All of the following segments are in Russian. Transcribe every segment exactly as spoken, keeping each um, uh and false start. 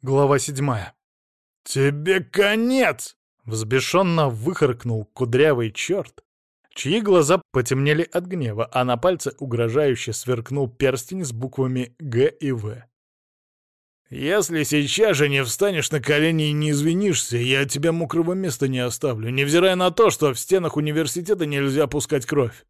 Глава седьмая. «Тебе конец!» — взбешенно выхаркнул кудрявый черт, чьи глаза потемнели от гнева, а на пальце угрожающе сверкнул перстень с буквами «Г» и «В». «Если сейчас же не встанешь на колени и не извинишься, я от тебя мокрого места не оставлю, невзирая на то, что в стенах университета нельзя пускать кровь».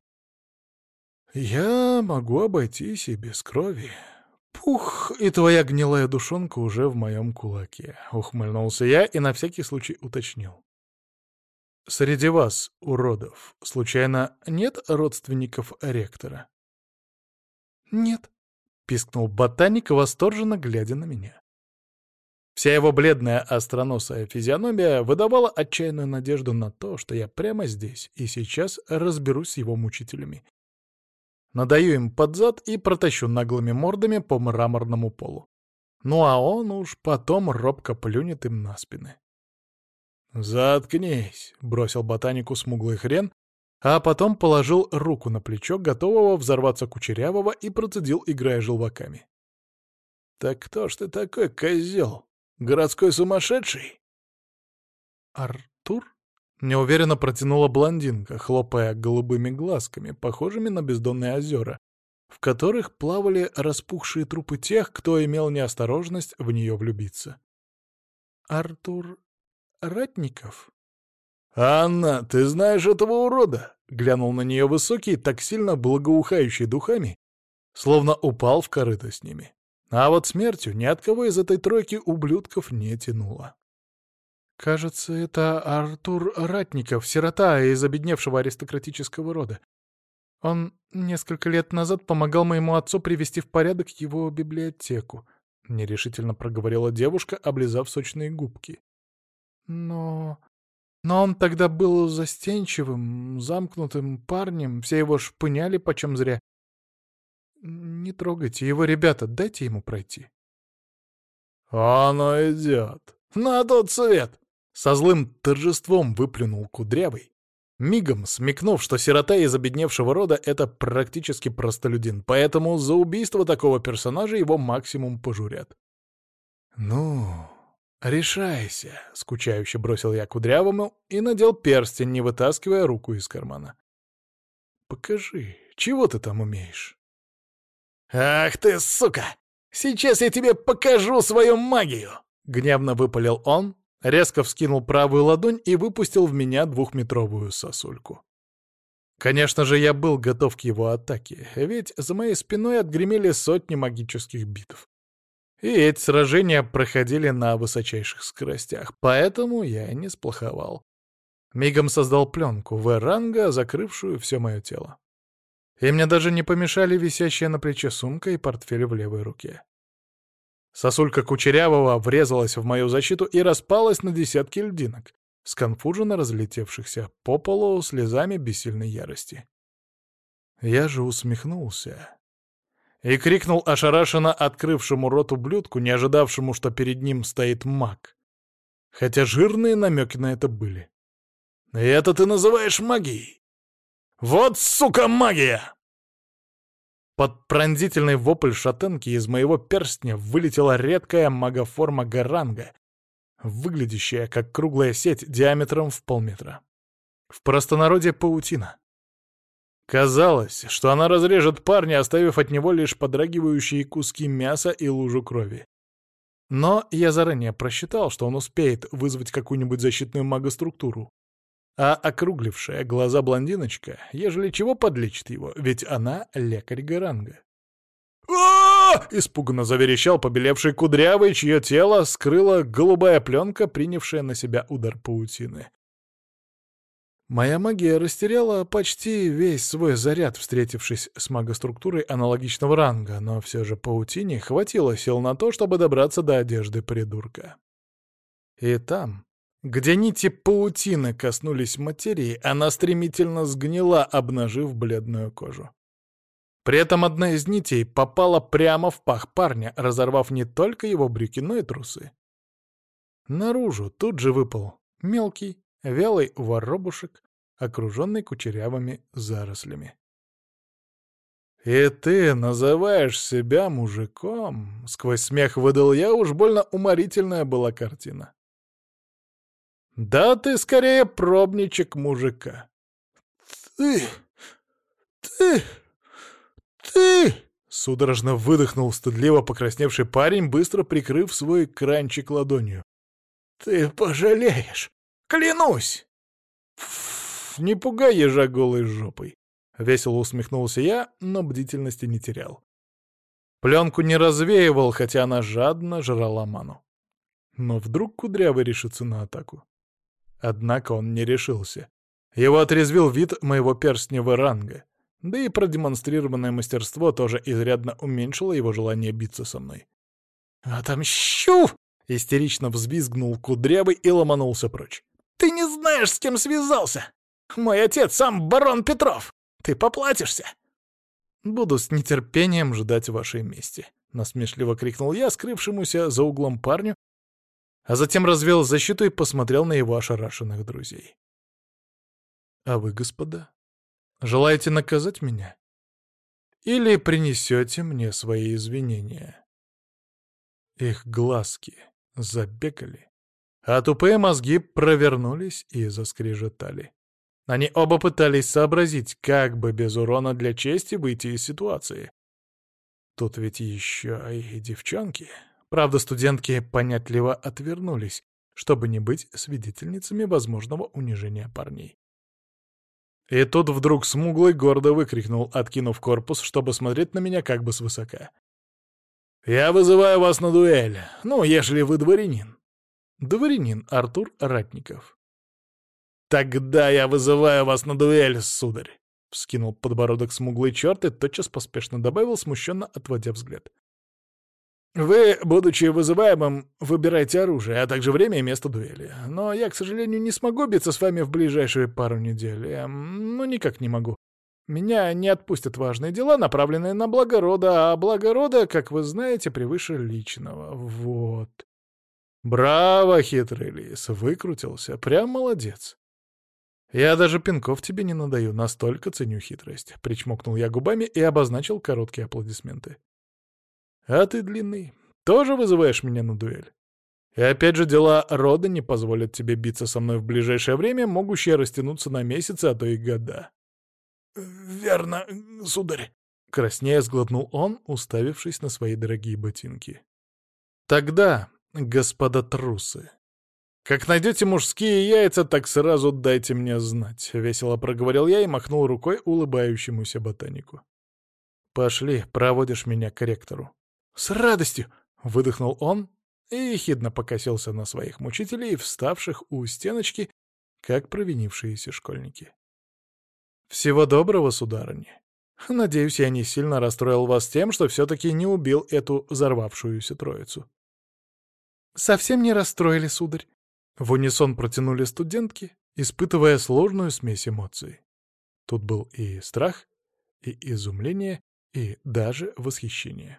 «Я могу обойтись и без крови. Пух, и твоя гнилая душонка уже в моем кулаке», — ухмыльнулся я и на всякий случай уточнил. «Среди вас, уродов, случайно нет родственников ректора?» «Нет», — пискнул ботаник, восторженно глядя на меня. Вся его бледная остроносая физиономия выдавала отчаянную надежду на то, что я прямо здесь и сейчас разберусь с его мучителями. Надаю им под зад и протащу наглыми мордами по мраморному полу. Ну а он уж потом робко плюнет им на спины. «Заткнись», — бросил ботанику смуглый хрен, а потом положил руку на плечо готового взорваться кучерявого и процедил, играя желваками. «Так кто ж ты такой, козел? Городской сумасшедший?» «Артур?» — неуверенно протянула блондинка, хлопая голубыми глазками, похожими на бездонные озера, в которых плавали распухшие трупы тех, кто имел неосторожность в нее влюбиться. «Артур Ратников?» «Анна, ты знаешь этого урода?» — глянул на нее высокий, так сильно благоухающий духами, словно упал в корыто с ними. А вот смертью ни от кого из этой тройки ублюдков не тянуло. «Кажется, это Артур Ратников, сирота из обедневшего аристократического рода. Он несколько лет назад помогал моему отцу привести в порядок его библиотеку», — нерешительно проговорила девушка, облизав сочные губки. «Но... но он тогда был застенчивым, замкнутым парнем, все его шпыняли почем зря. Не трогайте его, ребята, дайте ему пройти». «Оно идет! На тот свет!» Со злым торжеством выплюнул кудрявый, мигом смекнув, что сирота из обедневшего рода — это практически простолюдин, поэтому за убийство такого персонажа его максимум пожурят. «Ну, решайся», — скучающе бросил я кудрявому и надел перстень, не вытаскивая руку из кармана. «Покажи, чего ты там умеешь?» «Ах ты, сука! Сейчас я тебе покажу свою магию!» — гневно выпалил он, резко вскинул правую ладонь и выпустил в меня двухметровую сосульку. Конечно же, я был готов к его атаке, ведь за моей спиной отгремели сотни магических битв. И эти сражения проходили на высочайших скоростях, поэтому я не сплоховал. Мигом создал пленку В-ранга, закрывшую все мое тело. И мне даже не помешали висящая на плече сумка и портфель в левой руке. Сосулька кучерявого врезалась в мою защиту и распалась на десятки льдинок, сконфуженно разлетевшихся по полу слезами бессильной ярости. Я же усмехнулся и крикнул ошарашенно открывшему рот ублюдку, не ожидавшему, что перед ним стоит маг. Хотя жирные намеки на это были. «И это ты называешь магией? Вот, сука, магия!» Под пронзительный вопль шатенки из моего перстня вылетела редкая магоформа Гаранга, выглядящая как круглая сеть диаметром в полметра. В простонародье паутина. Казалось, что она разрежет парня, оставив от него лишь подрагивающие куски мяса и лужу крови. Но я заранее просчитал, что он успеет вызвать какую-нибудь защитную магоструктуру. А округлившая глаза блондиночка, ежели чего, подлечит его, ведь она лекарь Гаранга. «А-а-а!» Испуганно заверещал побелевший кудрявый, чье тело скрыла голубая пленка, принявшая на себя удар паутины. Моя магия растеряла почти весь свой заряд, встретившись с магоструктурой аналогичного ранга, но все же паутине хватило сил на то, чтобы добраться до одежды придурка. И там, где нити паутины коснулись материи, она стремительно сгнила, обнажив бледную кожу. При этом одна из нитей попала прямо в пах парня, разорвав не только его брюки, но и трусы. Наружу тут же выпал мелкий, вялый воробушек, окруженный кучерявыми зарослями. «И ты называешь себя мужиком?» — сквозь смех выдал я, уж больно уморительная была картина. «Да ты скорее пробничек мужика». «Ты... ты... ты...» — судорожно выдохнул стыдливо покрасневший парень, быстро прикрыв свой кранчик ладонью. «Ты пожалеешь! Клянусь!» «Пф, не пугай ежа голой жопой!» — весело усмехнулся я, но бдительности не терял. Пленку не развеивал, хотя она жадно жрала ману. Но вдруг Кудрявый решится на атаку. Однако он не решился. Его отрезвил вид моего перстневого ранга, да и продемонстрированное мастерство тоже изрядно уменьшило его желание биться со мной. «Отомщу!» — истерично взвизгнул Кудрявый и ломанулся прочь. «Ты не знаешь, с кем связался! Мой отец сам барон Петров! Ты поплатишься!» «Буду с нетерпением ждать вашей мести», — насмешливо крикнул я скрывшемуся за углом парню, а затем развел защиту и посмотрел на его ошарашенных друзей. «А вы, господа, желаете наказать меня? Или принесете мне свои извинения?» Их глазки забегали, а тупые мозги провернулись и заскрежетали. Они оба пытались сообразить, как бы без урона для чести выйти из ситуации. Тут ведь еще и девчонки. Правда, студентки понятливо отвернулись, чтобы не быть свидетельницами возможного унижения парней. И тут вдруг смуглый гордо выкрикнул, откинув корпус, чтобы смотреть на меня как бы свысока. «Я вызываю вас на дуэль, ну, ежели вы дворянин». Дворянин Артур Ратников. «Тогда я вызываю вас на дуэль, сударь!» — вскинул подбородок смуглый черт и тотчас поспешно добавил, смущенно отводя взгляд. «Вы, будучи вызываемым, выбирайте оружие, а также время и место дуэли. Но я, к сожалению, не смогу биться с вами в ближайшие пару недель. Эм, ну, никак не могу. Меня не отпустят важные дела, направленные на благо рода, а благо рода, как вы знаете, превыше личного. Вот». «Браво, хитрый лис, выкрутился. Прям молодец. Я даже пинков тебе не надаю, настолько ценю хитрость», — причмокнул я губами и обозначил короткие аплодисменты. «А ты, длинный, тоже вызываешь меня на дуэль? И опять же дела рода не позволят тебе биться со мной в ближайшее время, могущие растянуться на месяцы, а то и года». «Верно, сударь», — краснея сглотнул он, уставившись на свои дорогие ботинки. «Тогда, господа трусы, как найдете мужские яйца, так сразу дайте мне знать», — весело проговорил я и махнул рукой улыбающемуся ботанику. «Пошли, проводишь меня к ректору». «С радостью!» — выдохнул он и ехидно покосился на своих мучителей, вставших у стеночки, как провинившиеся школьники. «Всего доброго, сударыня. Надеюсь, я не сильно расстроил вас тем, что все-таки не убил эту взорвавшуюся троицу». «Совсем не расстроили, сударь», — в унисон протянули студентки, испытывая сложную смесь эмоций. Тут был и страх, и изумление, и даже восхищение.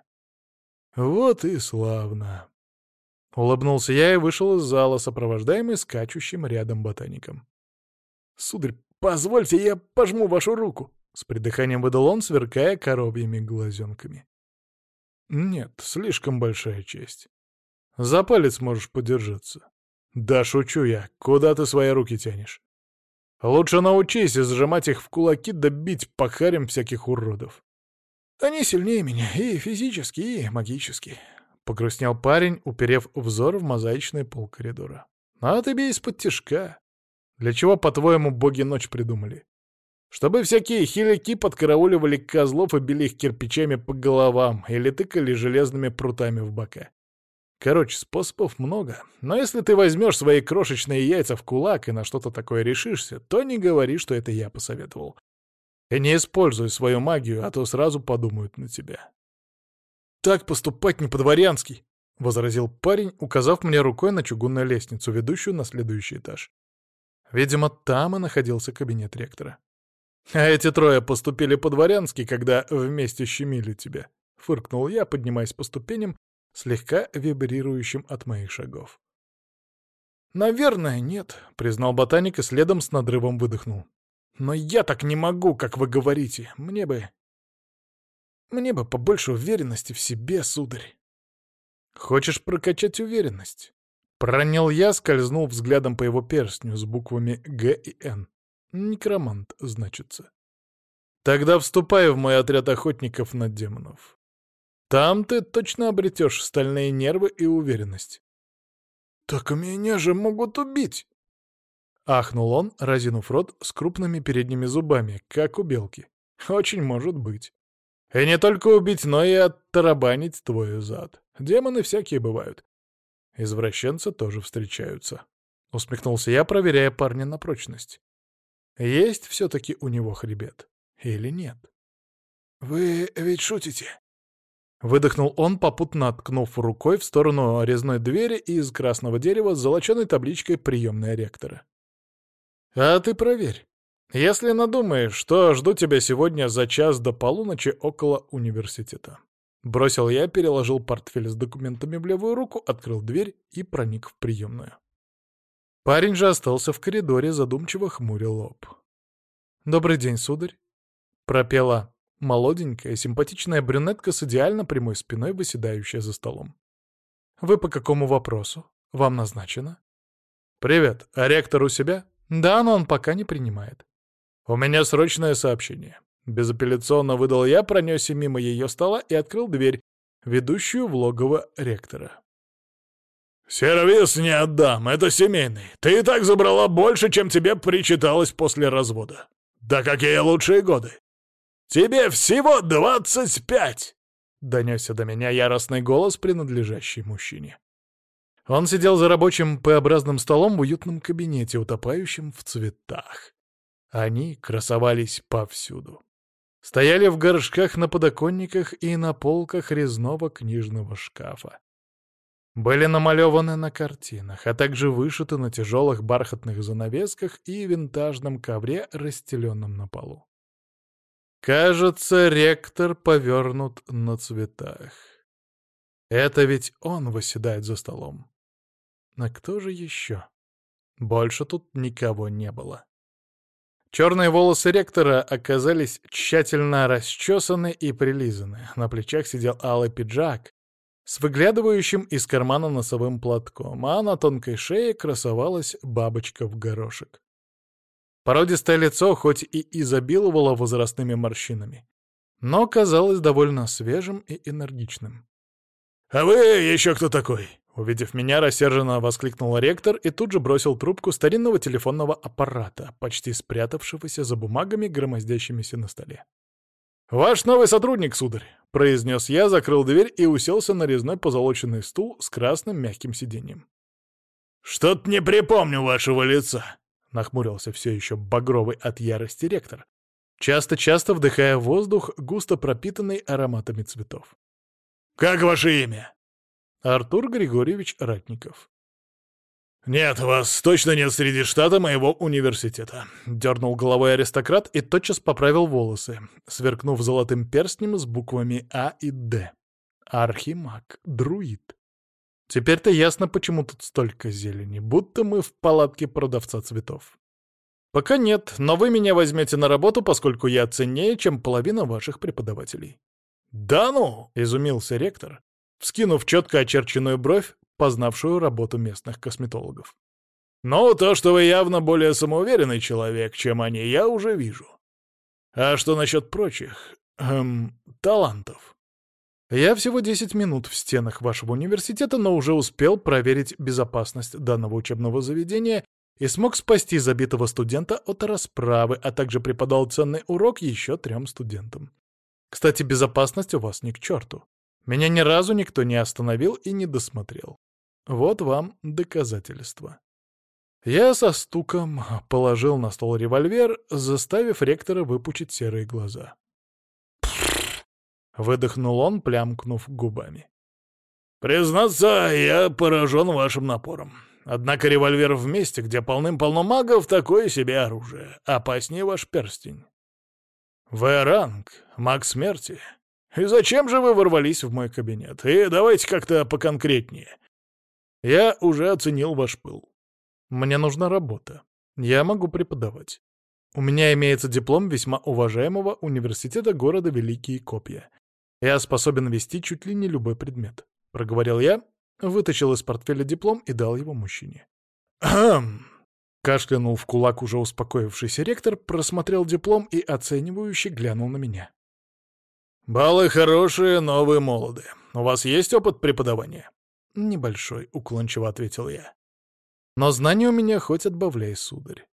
«Вот и славно!» Улыбнулся я и вышел из зала, сопровождаемый скачущим рядом ботаником. «Сударь, позвольте, я пожму вашу руку!» С придыханием выдал он, сверкая коровьими глазенками. «Нет, слишком большая честь. За палец можешь подержаться». «Да шучу я, куда ты свои руки тянешь? Лучше научись сжимать их в кулаки да бить по харям всяких уродов». «Они сильнее меня и физически, и магически», — погрустнел парень, уперев взор в мозаичный пол коридора. «А ты бей из-под тишка. Для чего, по-твоему, боги ночь придумали? Чтобы всякие хиляки подкарауливали козлов и били их кирпичами по головам или тыкали железными прутами в бока. Короче, способов много, но если ты возьмешь свои крошечные яйца в кулак и на что-то такое решишься, то не говори, что это я посоветовал. И не используй свою магию, а то сразу подумают на тебя». «Так поступать не по-дворянски», — возразил парень, указав мне рукой на чугунную лестницу, ведущую на следующий этаж. Видимо, там и находился кабинет ректора. «А эти трое поступили по-дворянски, когда вместе щемили тебя», — фыркнул я, поднимаясь по ступеням, слегка вибрирующим от моих шагов. «Наверное, нет», — признал ботаник и следом с надрывом выдохнул. «Но я так не могу, как вы говорите. Мне бы Мне бы побольше уверенности в себе, сударь. Хочешь прокачать уверенность? Пронял я, скользнул взглядом по его перстню с буквами Г и Н. Некромант, значится. Тогда вступай в мой отряд охотников на демонов. Там ты точно обретешь стальные нервы и уверенность. «Так меня же могут убить!» Ахнул он, разинув рот с крупными передними зубами, как у белки. «Очень может быть. И не только убить, но и оттарабанить твой зад. Демоны всякие бывают. Извращенцы тоже встречаются». Усмехнулся я, проверяя парня на прочность. Есть все-таки у него хребет или нет? «Вы ведь шутите?» Выдохнул он, попутно ткнув рукой в сторону резной двери из красного дерева с золоченой табличкой «Приемная ректора». «А ты проверь. Если надумаешь, что жду тебя сегодня за час до полуночи около университета». Бросил я, переложил портфель с документами в левую руку, открыл дверь и проник в приемную. Парень же остался в коридоре, задумчиво хмуря лоб. «Добрый день, сударь», — пропела молоденькая, симпатичная брюнетка с идеально прямой спиной, выседающая за столом. «Вы по какому вопросу? Вам назначено?» «Привет. А ректор у себя?» «Да, но он пока не принимает». «У меня срочное сообщение». Безапелляционно выдал я, пронесся мимо ее стола и открыл дверь, ведущую в логово ректора. «Сервис не отдам, это семейный. Ты и так забрала больше, чем тебе причиталось после развода. Да какие лучшие годы! Тебе всего двадцать пять!» — донесся до меня яростный голос, принадлежащий мужчине. Он сидел за рабочим П-образным столом в уютном кабинете, утопающем в цветах. Они красовались повсюду. Стояли в горшках на подоконниках и на полках резного книжного шкафа. Были намалеваны на картинах, а также вышиты на тяжелых бархатных занавесках и винтажном ковре, расстеленном на полу. Кажется, ректор повернут на цветах. Это ведь он восседает за столом. А кто же еще? Больше тут никого не было. Черные волосы ректора оказались тщательно расчесаны и прилизаны. На плечах сидел алый пиджак с выглядывающим из кармана носовым платком, а на тонкой шее красовалась бабочка в горошек. Породистое лицо хоть и изобиловало возрастными морщинами, но казалось довольно свежим и энергичным. «А вы еще кто такой?» Увидев меня, рассерженно воскликнул ректор и тут же бросил трубку старинного телефонного аппарата, почти спрятавшегося за бумагами, громоздящимися на столе. «Ваш новый сотрудник, сударь», — произнес я, закрыл дверь и уселся на резной позолоченный стул с красным мягким сиденьем. «Что-то не припомню вашего лица», — нахмурился все еще багровый от ярости ректор, часто-часто вдыхая воздух, густо пропитанный ароматами цветов. «Как ваше имя?» «Артур Григорьевич Ратников». «Нет, вас точно нет среди штата моего университета», — дернул головой аристократ и тотчас поправил волосы, сверкнув золотым перстнем с буквами А и Д. Архимаг, друид. Теперь-то ясно, почему тут столько зелени, будто мы в палатке продавца цветов. «Пока нет, но вы меня возьмете на работу, поскольку я ценнее, чем половина ваших преподавателей». «Да ну!» — изумился ректор, вскинув четко очерченную бровь, познавшую работу местных косметологов. «Ну, то, что вы явно более самоуверенный человек, чем они, я уже вижу. А что насчет прочих, эм, талантов?» «Я всего десять минут в стенах вашего университета, но уже успел проверить безопасность данного учебного заведения и смог спасти забитого студента от расправы, а также преподал ценный урок еще трем студентам. Кстати, безопасность у вас ни к черту. Меня ни разу никто не остановил и не досмотрел. Вот вам доказательства». Я со стуком положил на стол револьвер, заставив ректора выпучить серые глаза. Выдохнул он, плямкнув губами. «Признаться, я поражен вашим напором. Однако револьвер в месте, где полным-полно магов, такое себе оружие. Опаснее ваш перстень. В-ранг, маг смерти. И зачем же вы ворвались в мой кабинет? И давайте как-то поконкретнее. Я уже оценил ваш пыл. Мне нужна работа. Я могу преподавать. У меня имеется диплом весьма уважаемого университета города Великие Копья. Я способен вести чуть ли не любой предмет», — проговорил я, вытащил из портфеля диплом и дал его мужчине. «Хм!» — кашлянул в кулак уже успокоившийся ректор, просмотрел диплом и оценивающе глянул на меня. «Баллы хорошие, но вы молоды. У вас есть опыт преподавания?» «Небольшой», — уклончиво ответил я. «Но знаний у меня хоть отбавляй, сударь».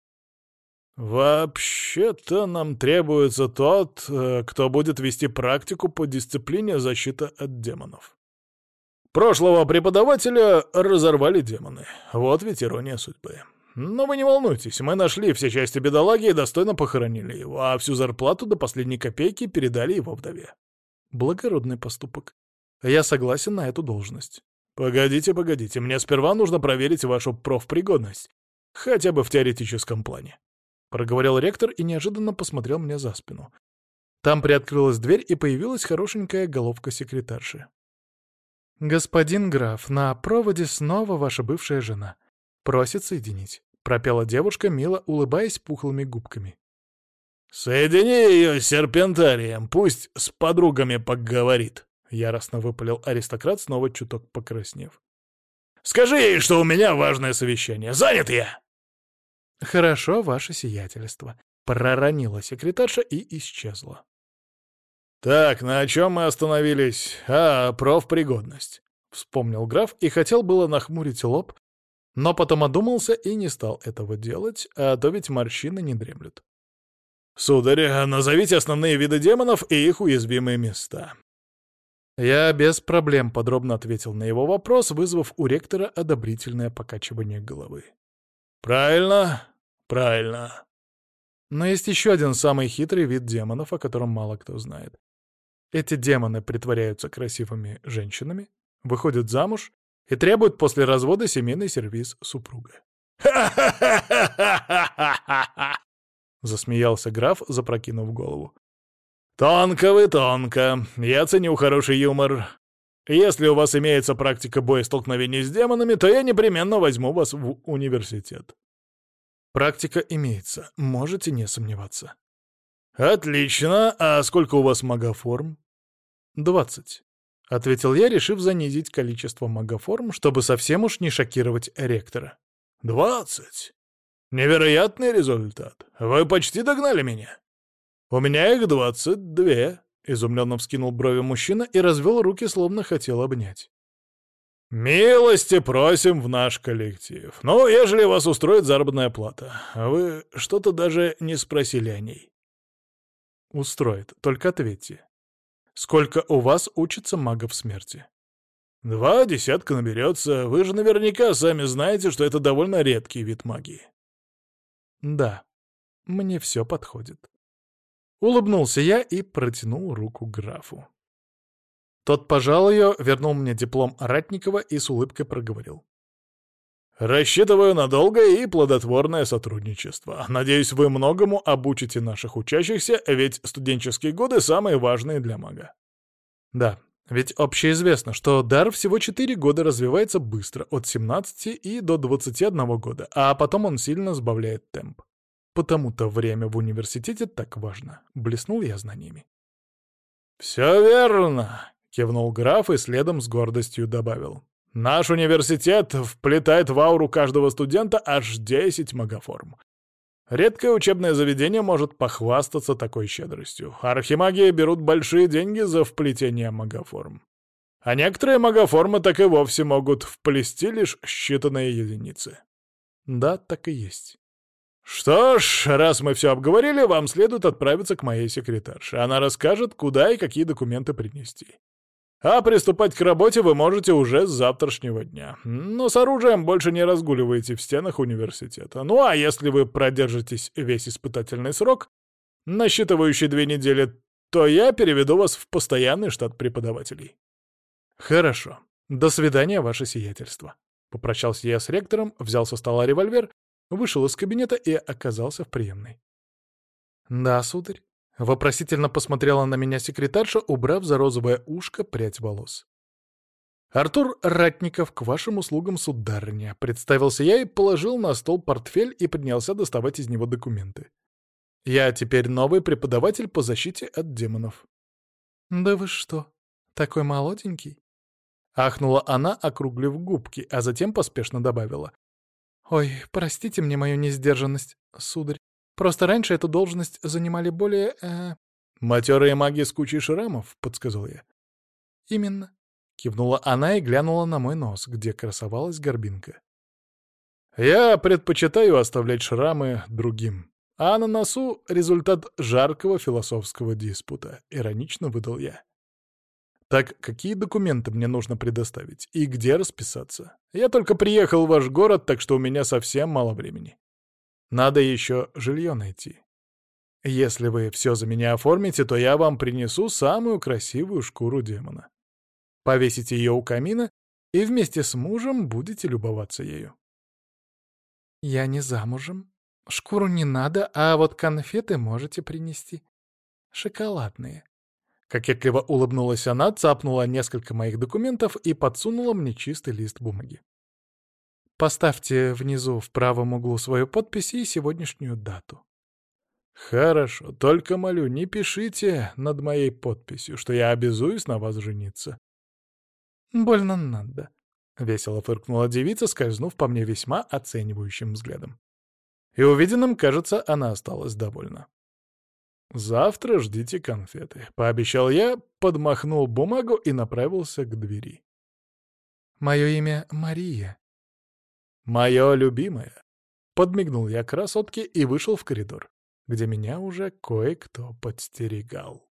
«Вообще-то нам требуется тот, кто будет вести практику по дисциплине защита от демонов. Прошлого преподавателя разорвали демоны. Вот ведь ирония судьбы. Но вы не волнуйтесь, мы нашли все части бедолаги и достойно похоронили его, а всю зарплату до последней копейки передали его вдове. Благородный поступок. Я согласен на эту должность. Погодите, погодите, мне сперва нужно проверить вашу профпригодность, хотя бы в теоретическом плане», — проговорил ректор и неожиданно посмотрел мне за спину. Там приоткрылась дверь, и появилась хорошенькая головка секретарши. «Господин граф, на проводе снова ваша бывшая жена. Просит соединить», — пропела девушка, мило улыбаясь пухлыми губками. «Соедини ее с серпентарием, пусть с подругами поговорит», — яростно выпалил аристократ, снова чуток покраснев. «Скажи ей, что у меня важное совещание. Занят я!» «Хорошо, ваше сиятельство», — проронила секретарша и исчезла. «Так, на чем мы остановились? А, профпригодность», — вспомнил граф и хотел было нахмурить лоб, но потом одумался и не стал этого делать, а то ведь морщины не дремлют. «Сударь, назовите основные виды демонов и их уязвимые места». Я без проблем подробно ответил на его вопрос, вызвав у ректора одобрительное покачивание головы. «Правильно, правильно. Но есть еще один самый хитрый вид демонов, о котором мало кто знает. Эти демоны притворяются красивыми женщинами, выходят замуж и требуют после развода семейный сервиз супруга». «Ха-ха-ха-ха-ха-ха-ха!» — засмеялся граф, запрокинув голову. «Тонко вы, тонко. Я ценю хороший юмор. Если у вас имеется практика боестолкновений с демонами, то я непременно возьму вас в университет». «Практика имеется, можете не сомневаться». «Отлично. А сколько у вас магоформ?» «Двадцать», — ответил я, решив занизить количество магоформ, чтобы совсем уж не шокировать ректора. «Двадцать? Невероятный результат. Вы почти догнали меня. У меня их двадцать две», — изумленно вскинул брови мужчина и развел руки, словно хотел обнять. «Милости просим в наш коллектив. Ну, ежели вас устроит заработная плата. Вы что-то даже не спросили о ней». «Устроит. Только ответьте. Сколько у вас учится магов смерти?» «Два десятка наберется. Вы же наверняка сами знаете, что это довольно редкий вид магии». «Да, мне все подходит». Улыбнулся я и протянул руку графу. Тот пожал ее, вернул мне диплом Ратникова и с улыбкой проговорил. «Рассчитываю на долгое и плодотворное сотрудничество. Надеюсь, вы многому обучите наших учащихся, ведь студенческие годы самые важные для мага». «Да, ведь общеизвестно, что дар всего четыре года развивается быстро, от семнадцати и до двадцати одного года, а потом он сильно сбавляет темп. Потому-то время в университете так важно», — блеснул я знаниями. «Все верно», — кивнул граф и следом с гордостью добавил. «Наш университет вплетает в ауру каждого студента аж десять магоформ. Редкое учебное заведение может похвастаться такой щедростью. Архимаги берут большие деньги за вплетение магоформ. А некоторые магоформы так и вовсе могут вплести лишь считанные единицы». «Да, так и есть». «Что ж, раз мы все обговорили, вам следует отправиться к моей секретарше. Она расскажет, куда и какие документы принести. А приступать к работе вы можете уже с завтрашнего дня. Но с оружием больше не разгуливайте в стенах университета. Ну а если вы продержитесь весь испытательный срок, насчитывающий две недели, то я переведу вас в постоянный штат преподавателей». «Хорошо. До свидания, ваше сиятельство». Попрощался я с ректором, взял со стола револьвер, вышел из кабинета и оказался в приемной. «Да, сударь», — вопросительно посмотрела на меня секретарша, убрав за розовое ушко прядь волос. «Артур Ратников, к вашим услугам, сударыня», — представился я и положил на стол портфель и принялся доставать из него документы. «Я теперь новый преподаватель по защите от демонов». «Да вы что?» Такой молоденький. Ахнула она, округлив губки, а затем поспешно добавила. «Ой, простите мне мою несдержанность, сударь. Просто раньше эту должность занимали более... Э... «Матерые маги с кучей шрамов», — подсказал я. «Именно», — кивнула она и глянула на мой нос, где красовалась горбинка. «Я предпочитаю оставлять шрамы другим, а на носу — результат жаркого философского диспута», — иронично выдал я. «Так какие документы мне нужно предоставить и где расписаться? Я только приехал в ваш город, так что у меня совсем мало времени. Надо еще жилье найти. Если вы все за меня оформите, то я вам принесу самую красивую шкуру демона. Повесите ее у камина и вместе с мужем будете любоваться ею». «Я не замужем. Шкуру не надо, а вот конфеты можете принести. Шоколадные». Кокетливо улыбнулась она, цапнула несколько моих документов и подсунула мне чистый лист бумаги. «Поставьте внизу в правом углу свою подпись и сегодняшнюю дату». «Хорошо, только молю, не пишите над моей подписью, что я обязуюсь на вас жениться». «Больно надо», — весело фыркнула девица, скользнув по мне весьма оценивающим взглядом. И увиденным, кажется, она осталась довольна. «Завтра ждите конфеты», — пообещал я, подмахнул бумагу и направился к двери. «Мое имя Мария». «Мое любимое», — подмигнул я красотке и вышел в коридор, где меня уже кое-кто подстерегал.